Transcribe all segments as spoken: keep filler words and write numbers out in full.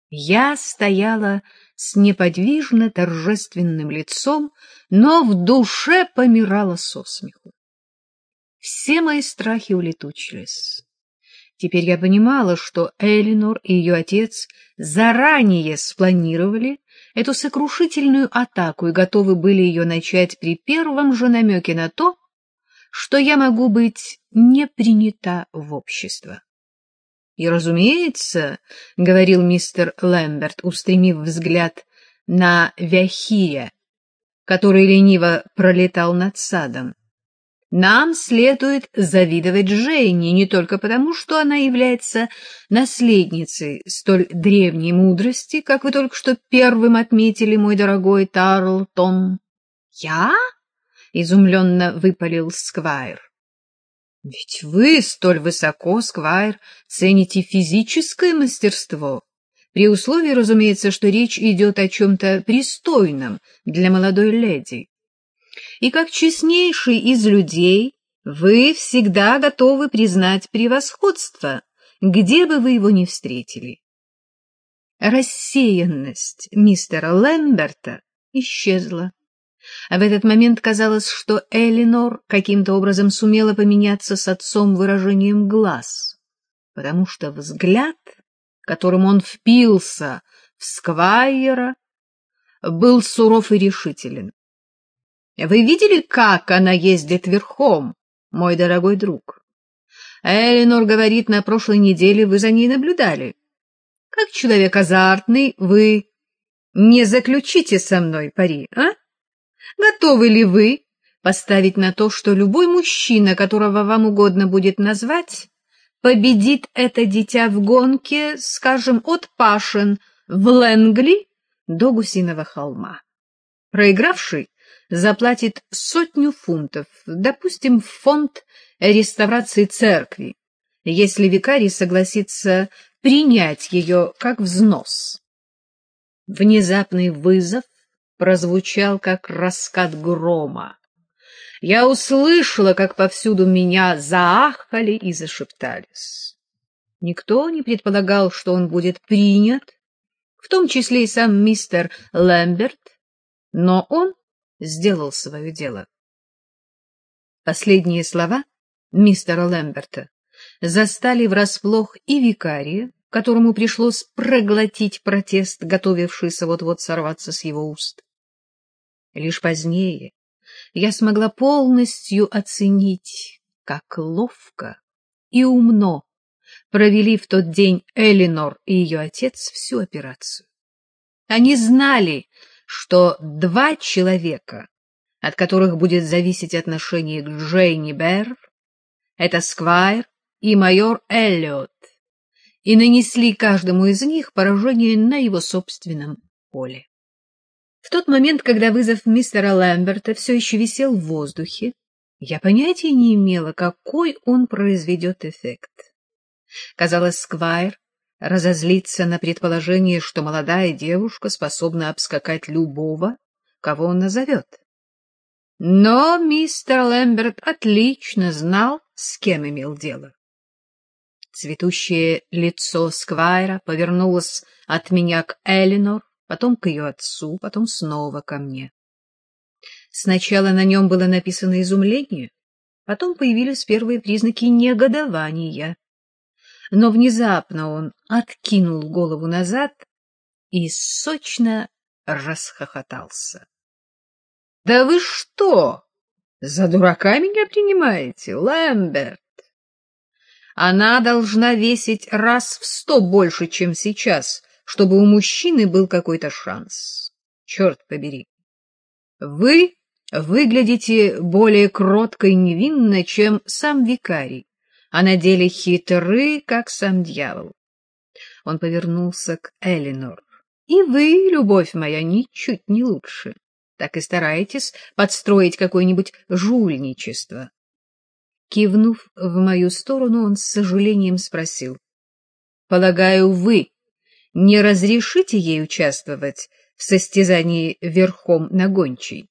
Я стояла с неподвижно торжественным лицом, но в душе помирала со смеху. Все мои страхи улетучились. Теперь я понимала, что Элинор и ее отец заранее спланировали эту сокрушительную атаку и готовы были ее начать при первом же намеке на то, что я могу быть не принята в общество. И, разумеется, — говорил мистер Лэмберт, устремив взгляд на Вяхия, который лениво пролетал над садом, — нам следует завидовать Джейне не только потому, что она является наследницей столь древней мудрости, как вы только что первым отметили, мой дорогой Тарлтон. — Я? — изумленно выпалил Сквайр. — Ведь вы столь высоко, Сквайр, цените физическое мастерство, при условии, разумеется, что речь идет о чем-то пристойном для молодой леди. И как честнейший из людей вы всегда готовы признать превосходство, где бы вы его ни встретили. Рассеянность мистера Лэмберта исчезла. А в этот момент казалось, что Элинор каким-то образом сумела поменяться с отцом выражением глаз, потому что взгляд, которым он впился в Сквайра, был суров и решителен. Вы видели, как она ездит верхом, мой дорогой друг? Элинор говорит, на прошлой неделе вы за ней наблюдали. Как человек азартный, вы не заключите со мной пари, а? Готовы ли вы поставить на то, что любой мужчина, которого вам угодно будет назвать, победит это дитя в гонке, скажем, от Пашин в Лэнгли до Гусиного холма? Проигравший заплатит сотню фунтов, допустим, в фонд реставрации церкви, если викарий согласится принять ее как взнос. Внезапный вызов прозвучал, как раскат грома. Я услышала, как повсюду меня заахали и зашептались. Никто не предполагал, что он будет принят, в том числе и сам мистер Лэмберт, но он сделал свое дело. Последние слова мистера Лэмберта застали врасплох и викария, которому пришлось проглотить протест, готовившийся вот-вот сорваться с его уст. Лишь позднее я смогла полностью оценить, как ловко и умно провели в тот день Элинор и ее отец всю операцию. Они знали, что два человека, от которых будет зависеть отношение к Джейни Берр, это Сквайр и майор Эллиот, и нанесли каждому из них поражение на его собственном поле. В тот момент, когда вызов мистера Лэмберта все еще висел в воздухе, я понятия не имела, какой он произведет эффект. Казалось, Сквайр разозлится на предположение, что молодая девушка способна обскакать любого, кого он назовет. Но мистер Лэмберт отлично знал, с кем имел дело. Цветущее лицо Сквайра повернулось от меня к Элинор, потом к ее отцу, потом снова ко мне. Сначала на нем было написано изумление, потом появились первые признаки негодования. Но внезапно он откинул голову назад и сочно расхохотался. — Да вы что, за дурака меня принимаете, Лэмберт? Она должна весить раз в сто больше, чем сейчас, чтобы у мужчины был какой-то шанс. Черт побери. Вы выглядите более кротко и невинно, чем сам викарий, а на деле хитры, как сам дьявол. Он повернулся к Элинор. И вы, любовь моя, ничуть не лучше. Так и стараетесь подстроить какое-нибудь жульничество. Кивнув в мою сторону, он с сожалением спросил: — Полагаю, вы не разрешите ей участвовать в состязании верхом на гончей?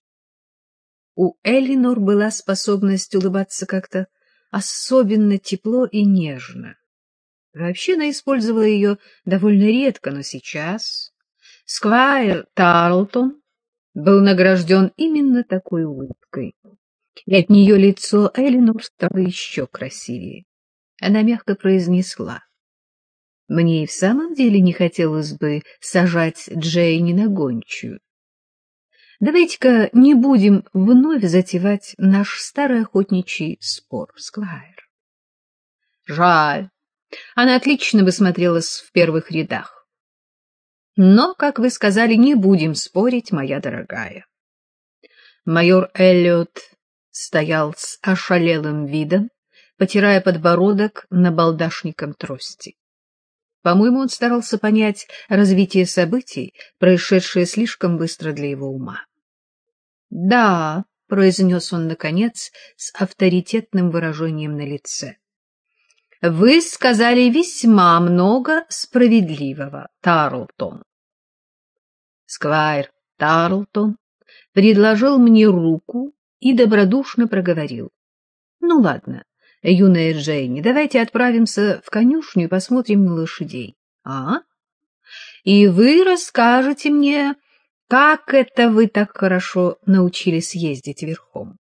У Элинор была способность улыбаться как-то особенно тепло и нежно. Вообще она использовала ее довольно редко, но сейчас сквайр Тарлтон был награжден именно такой улыбкой, и от нее лицо Элинор стало еще красивее. Она мягко произнесла: «Мне и в самом деле не хотелось бы сажать Джейни на гончую. Давайте-ка не будем вновь затевать наш старый охотничий спор, сквайр». Жаль, она отлично бы смотрелась в первых рядах. Но, как вы сказали, не будем спорить, моя дорогая. Майор Эллиот стоял с ошалелым видом, потирая подбородок набалдашником трости. По-моему, он старался понять развитие событий, происшедшее слишком быстро для его ума. — Да, — произнес он, наконец, с авторитетным выражением на лице. — Вы сказали весьма много справедливого, Тарлтон. Сквайр Тарлтон предложил мне руку и добродушно проговорил: — Ну, ладно, юная Джейни, давайте отправимся в конюшню и посмотрим на лошадей. А? И вы расскажете мне, как это вы так хорошо научились ездить верхом.